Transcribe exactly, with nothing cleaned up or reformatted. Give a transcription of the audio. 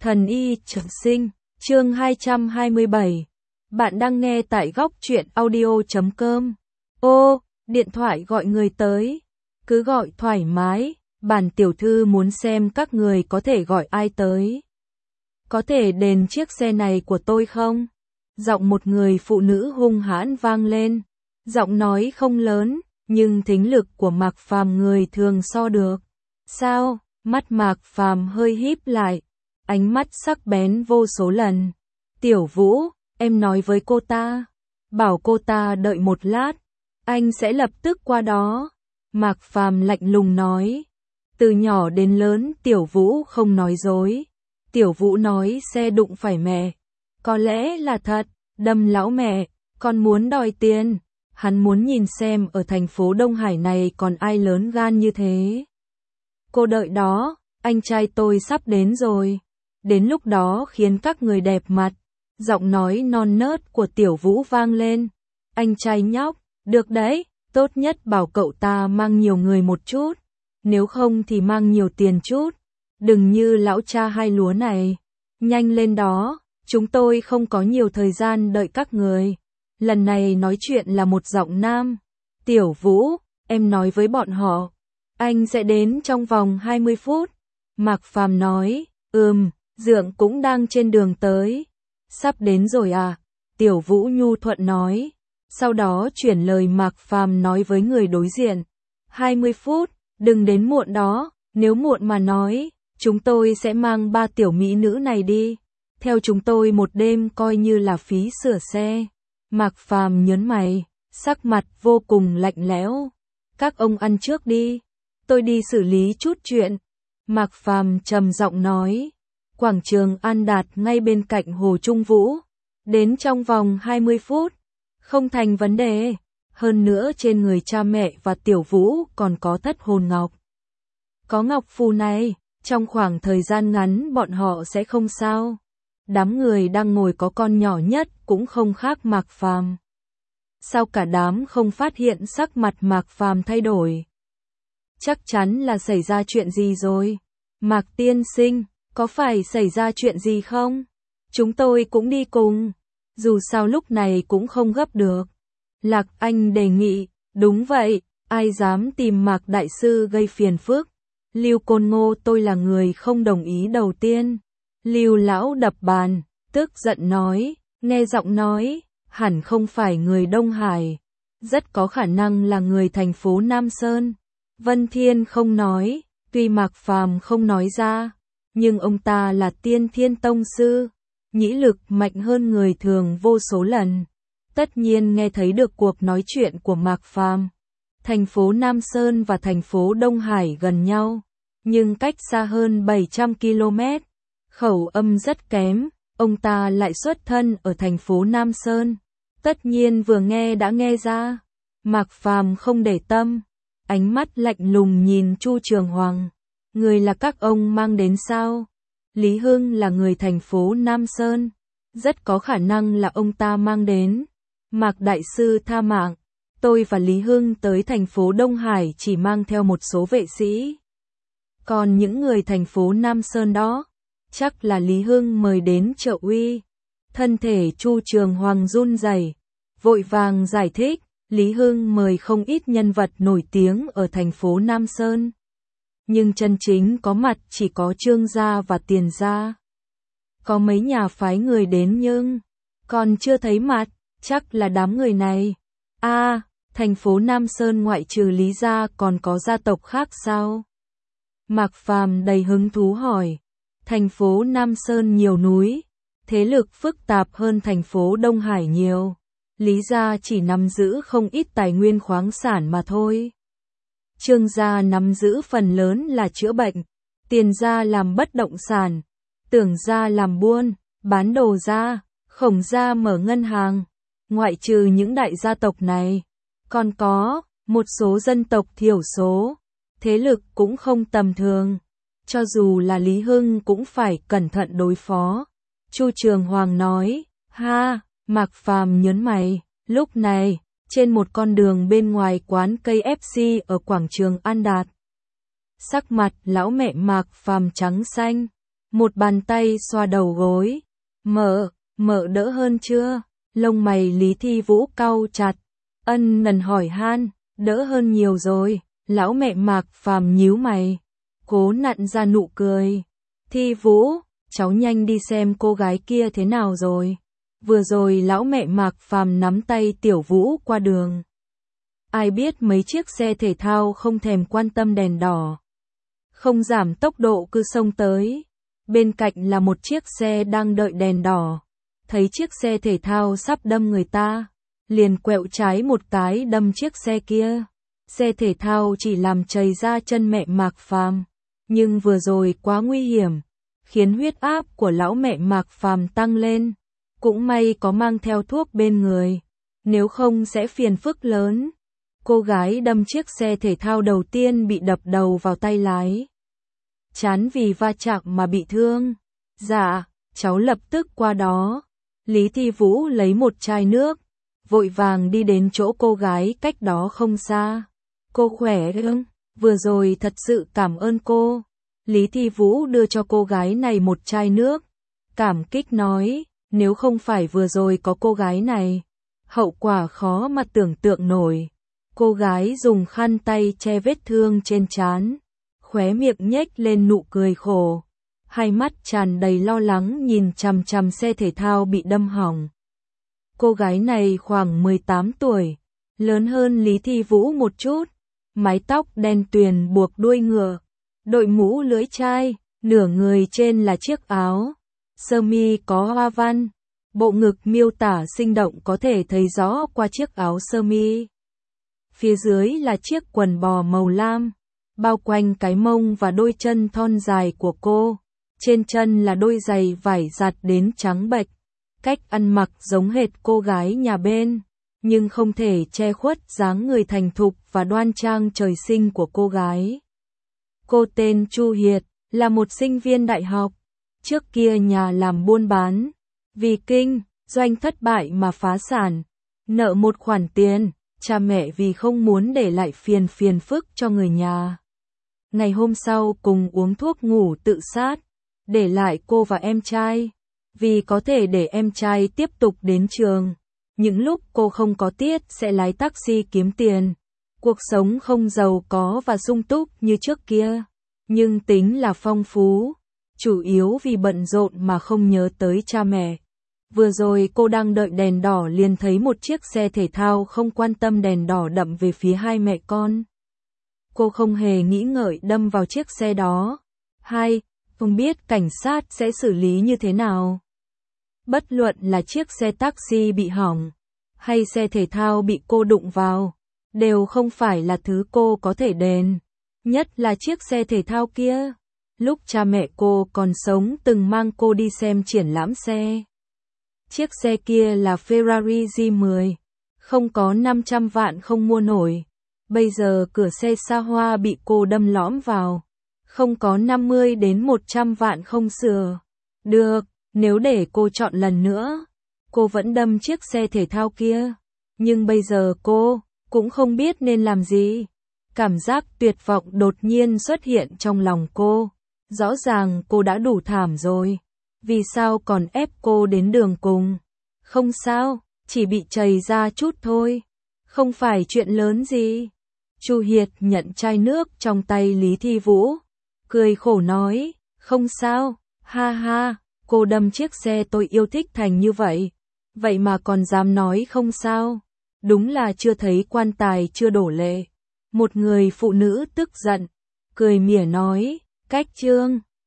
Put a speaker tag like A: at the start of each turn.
A: Thần y trường sinh, chương hai trăm hai mươi bảy. Bạn đang nghe tại góc truyện audio chấm com. Ô, điện thoại gọi người tới. Cứ gọi thoải mái, bản tiểu thư muốn xem các người có thể gọi ai tới. Có thể đền chiếc xe này của tôi không? Giọng một người phụ nữ hung hãn vang lên. Giọng nói không lớn, nhưng thính lực của Mạc Phàm người thường so được. Sao? Mắt Mạc Phàm hơi híp lại, ánh mắt sắc bén vô số lần. Tiểu Vũ, em nói với cô ta, bảo cô ta đợi một lát, anh sẽ lập tức qua đó. Mạc Phàm lạnh lùng nói. Từ nhỏ đến lớn Tiểu Vũ không nói dối. Tiểu Vũ nói xe đụng phải mẹ. Có lẽ là thật, đâm lão mẹ, con muốn đòi tiền. Hắn muốn nhìn xem ở thành phố Đông Hải này còn ai lớn gan như thế. Cô đợi đó, anh trai tôi sắp đến rồi. Đến lúc đó khiến các người đẹp mặt. Giọng nói non nớt của Tiểu Vũ vang lên. Anh trai nhóc, được đấy, tốt nhất bảo cậu ta mang nhiều người một chút. Nếu không thì mang nhiều tiền chút. Đừng như lão cha hai lúa này. Nhanh lên đó, chúng tôi không có nhiều thời gian đợi các người. Lần này nói chuyện là một giọng nam. Tiểu Vũ, em nói với bọn họ. Anh sẽ đến trong vòng hai mươi phút. Mạc Phàm nói, ừm, Dượng cũng đang trên đường tới. Sắp đến rồi à? Tiểu Vũ nhu thuận nói. Sau đó chuyển lời Mạc Phàm nói với người đối diện. hai mươi phút, đừng đến muộn đó, nếu muộn mà nói, chúng tôi sẽ mang ba tiểu mỹ nữ này đi. Theo chúng tôi một đêm coi như là phí sửa xe. Mạc Phàm nhớn mày, sắc mặt vô cùng lạnh lẽo. Các ông ăn trước đi, tôi đi xử lý chút chuyện. Mạc Phàm trầm giọng nói. Quảng trường An Đạt ngay bên cạnh Hồ Trung Vũ. Đến trong vòng hai mươi phút, không thành vấn đề. Hơn nữa trên người cha mẹ và Tiểu Vũ còn có thất hồn ngọc. Có ngọc phù này, trong khoảng thời gian ngắn bọn họ sẽ không sao. Đám người đang ngồi có con nhỏ nhất cũng không khác Mạc Phàm. Sao cả đám không phát hiện sắc mặt Mạc Phàm thay đổi? Chắc chắn là xảy ra chuyện gì rồi. Mạc tiên sinh, có phải xảy ra chuyện gì không? Chúng tôi cũng đi cùng. Dù sao lúc này cũng không gấp được. Lạc Anh đề nghị, đúng vậy, ai dám tìm Mạc đại sư gây phiền phức. Lưu Côn Ngô tôi là người không đồng ý đầu tiên. Lưu lão đập bàn, tức giận nói, nghe giọng nói, hẳn không phải người Đông Hải. Rất có khả năng là người thành phố Nam Sơn. Vân Thiên không nói, tuy Mạc Phàm không nói ra, nhưng ông ta là Tiên Thiên Tông Sư, nhĩ lực mạnh hơn người thường vô số lần. Tất nhiên nghe thấy được cuộc nói chuyện của Mạc Phàm. Thành phố Nam Sơn và thành phố Đông Hải gần nhau, nhưng cách xa hơn bảy trăm ki lô mét. Khẩu âm rất kém, ông ta lại xuất thân ở thành phố Nam Sơn. Tất nhiên vừa nghe đã nghe ra. Mạc Phàm không để tâm, ánh mắt lạnh lùng nhìn Chu Trường Hoàng. Người là các ông mang đến sao? Lý Hưng là người thành phố Nam Sơn, rất có khả năng là ông ta mang đến. Mạc đại sư tha mạng, tôi và Lý Hưng tới thành phố Đông Hải chỉ mang theo một số vệ sĩ. Còn những người thành phố Nam Sơn đó, chắc là Lý Hưng mời đến trợ uy. Thân thể Chu Trường Hoàng run rẩy, vội vàng giải thích, Lý Hưng mời không ít nhân vật nổi tiếng ở thành phố Nam Sơn. Nhưng chân chính có mặt chỉ có Trương gia và Tiền gia. Có mấy nhà phái người đến nhưng còn chưa thấy mặt, chắc là đám người này. A, à, thành phố Nam Sơn ngoại trừ Lý gia còn có gia tộc khác sao? Mạc Phàm đầy hứng thú hỏi. Thành phố Nam Sơn nhiều núi, thế lực phức tạp hơn thành phố Đông Hải nhiều. Lý gia chỉ nắm giữ không ít tài nguyên khoáng sản mà thôi. Trương gia nắm giữ phần lớn là chữa bệnh, Tiền gia làm bất động sản, Tưởng gia làm buôn, bán đồ gia, Khổng gia mở ngân hàng. Ngoại trừ những đại gia tộc này, còn có một số dân tộc thiểu số, thế lực cũng không tầm thường. Cho dù là Lý Hưng cũng phải cẩn thận đối phó. Chu Trường Hoàng nói, ha, Mạc Phàm nhớn mày. Lúc này, trên một con đường bên ngoài quán cây ép xê ở quảng trường An Đạt. Sắc mặt lão mẹ Mạc Phàm trắng xanh, một bàn tay xoa đầu gối. Mợ, mợ đỡ hơn chưa? Lông mày Lý Thi Vũ cau chặt, ân nần hỏi han, đỡ hơn nhiều rồi. Lão mẹ Mạc Phàm nhíu mày, cố nặn ra nụ cười. Thi Vũ, cháu nhanh đi xem cô gái kia thế nào rồi. Vừa rồi lão mẹ Mạc Phàm nắm tay Tiểu Vũ qua đường. Ai biết mấy chiếc xe thể thao không thèm quan tâm đèn đỏ, không giảm tốc độ cứ xông tới. Bên cạnh là một chiếc xe đang đợi đèn đỏ, thấy chiếc xe thể thao sắp đâm người ta, liền quẹo trái một cái đâm chiếc xe kia. Xe thể thao chỉ làm trầy ra chân mẹ Mạc Phàm, nhưng vừa rồi quá nguy hiểm, khiến huyết áp của lão mẹ Mạc Phàm tăng lên. Cũng may có mang theo thuốc bên người, nếu không sẽ phiền phức lớn. Cô gái đâm chiếc xe thể thao đầu tiên bị đập đầu vào tay lái, chán vì va chạm mà bị thương. Dạ, cháu lập tức qua đó. Lý Thi Vũ lấy một chai nước, vội vàng đi đến chỗ cô gái cách đó không xa. Cô khỏe không? Vừa rồi thật sự cảm ơn cô. Lý Thi Vũ đưa cho cô gái này một chai nước, cảm kích nói, nếu không phải vừa rồi có cô gái này, hậu quả khó mà tưởng tượng nổi. Cô gái dùng khăn tay che vết thương trên trán, khóe miệng nhếch lên nụ cười khổ, hai mắt tràn đầy lo lắng nhìn chằm chằm xe thể thao bị đâm hỏng. Cô gái này khoảng mười tám tuổi, lớn hơn Lý Thi Vũ một chút, mái tóc đen tuyền buộc đuôi ngựa, đội mũ lưỡi chai, nửa người trên là chiếc áo sơ mi có hoa văn, bộ ngực miêu tả sinh động có thể thấy rõ qua chiếc áo sơ mi. Phía dưới là chiếc quần bò màu lam, bao quanh cái mông và đôi chân thon dài của cô. Trên chân là đôi giày vải giặt đến trắng bệch. Cách ăn mặc giống hệt cô gái nhà bên, nhưng không thể che khuất dáng người thành thục và đoan trang trời sinh của cô gái. Cô tên Chu Hiệt, là một sinh viên đại học. Trước kia nhà làm buôn bán, vì kinh doanh thất bại mà phá sản, nợ một khoản tiền. Cha mẹ vì không muốn để lại phiền phiền phức cho người nhà, ngày hôm sau cùng uống thuốc ngủ tự sát, để lại cô và em trai. Vì có thể để em trai tiếp tục đến trường, những lúc cô không có tiết sẽ lái taxi kiếm tiền. Cuộc sống không giàu có và sung túc như trước kia, nhưng tính là phong phú, chủ yếu vì bận rộn mà không nhớ tới cha mẹ. Vừa rồi cô đang đợi đèn đỏ liền thấy một chiếc xe thể thao không quan tâm đèn đỏ đâm về phía hai mẹ con. Cô không hề nghĩ ngợi đâm vào chiếc xe đó. Hai, không biết cảnh sát sẽ xử lý như thế nào. Bất luận là chiếc xe taxi bị hỏng, hay xe thể thao bị cô đụng vào, đều không phải là thứ cô có thể đền. Nhất là chiếc xe thể thao kia, lúc cha mẹ cô còn sống từng mang cô đi xem triển lãm xe. Chiếc xe kia là Ferrari G mười, không có năm trăm vạn không mua nổi. Bây giờ cửa xe xa hoa bị cô đâm lõm vào, không có năm mươi đến một trăm vạn không sửa. Được, nếu để cô chọn lần nữa, cô vẫn đâm chiếc xe thể thao kia. Nhưng bây giờ cô cũng không biết nên làm gì. Cảm giác tuyệt vọng đột nhiên xuất hiện trong lòng cô. Rõ ràng cô đã đủ thảm rồi, vì sao còn ép cô đến đường cùng? Không sao, chỉ bị trầy ra chút thôi, không phải chuyện lớn gì. Chu Hiệt nhận chai nước trong tay Lý Thi Vũ, cười khổ nói, không sao, ha ha, cô đâm chiếc xe tôi yêu thích thành như vậy, vậy mà còn dám nói không sao, đúng là chưa thấy quan tài chưa đổ lệ. Một người phụ nữ tức giận, cười mỉa nói, cách trương.